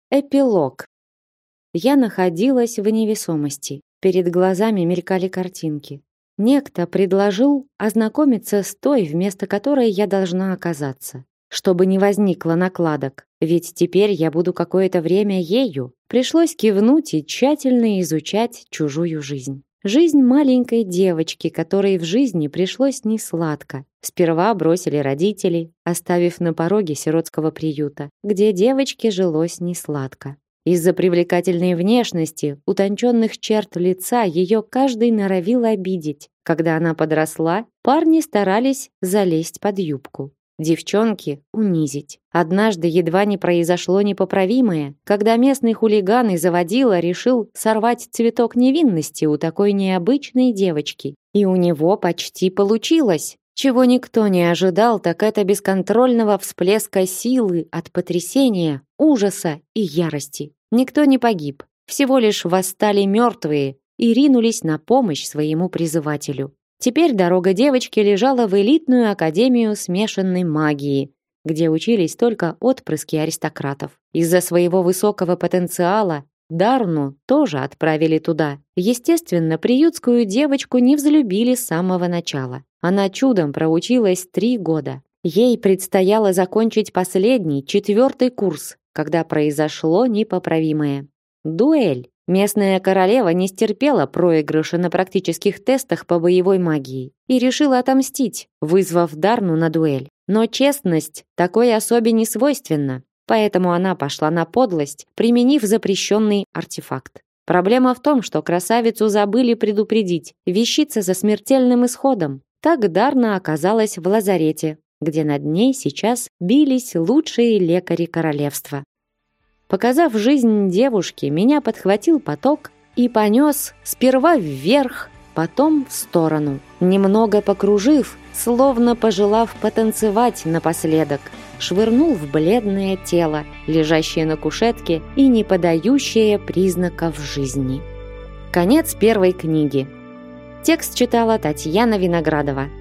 Эпилог. Я находилась в невесомости. Перед глазами мелькали картинки. Некто предложил ознакомиться с той, вместо которой я должна оказаться, чтобы не возникло накладок, ведь теперь я буду какое-то время ею. Пришлось кивнуть и тщательно изучать чужую жизнь. Жизнь маленькой девочки, которой в жизни пришлось несладко. Сперва бросили родители, оставив на пороге сиротского приюта, где девочке жилось несладко. Из-за привлекательной внешности, утонченных черт лица ее каждый норовил обидеть. Когда она подросла, парни старались залезть под юбку. Девчонки унизить. Однажды едва не произошло непоправимое, когда местный хулиган и заводила решил сорвать цветок невинности у такой необычной девочки. И у него почти получилось. Чего никто не ожидал, так это бесконтрольного всплеска силы от потрясения, ужаса и ярости. Никто не погиб, всего лишь восстали мертвые и ринулись на помощь своему призывателю. Теперь дорога девочки лежала в элитную академию смешанной магии, где учились только отпрыски аристократов. Из-за своего высокого потенциала Дарну тоже отправили туда. Естественно, приютскую девочку не взлюбили с самого начала. Она чудом проучилась 3 года. Ей предстояло закончить последний, 4-й курс, когда произошло непоправимое. Дуэль. Местная королева не стерпела проигрыша на практических тестах по боевой магии и решила отомстить, вызвав Дарну на дуэль. Но честность такой особе не свойственна, поэтому она пошла на подлость, применив запрещенный артефакт. Проблема в том, что красавицу забыли предупредить, вещица за смертельным исходом. Так Дарна оказалась в лазарете, где над ней сейчас бились лучшие лекари королевства. Показав жизнь девушки, меня подхватил поток и понес сперва вверх, потом в сторону. Немного покружив, словно пожелав потанцевать напоследок, швырнул в бледное тело, лежащее на кушетке и не подающее признаков жизни. Конец 1 книги. Текст читала Татьяна Виноградова.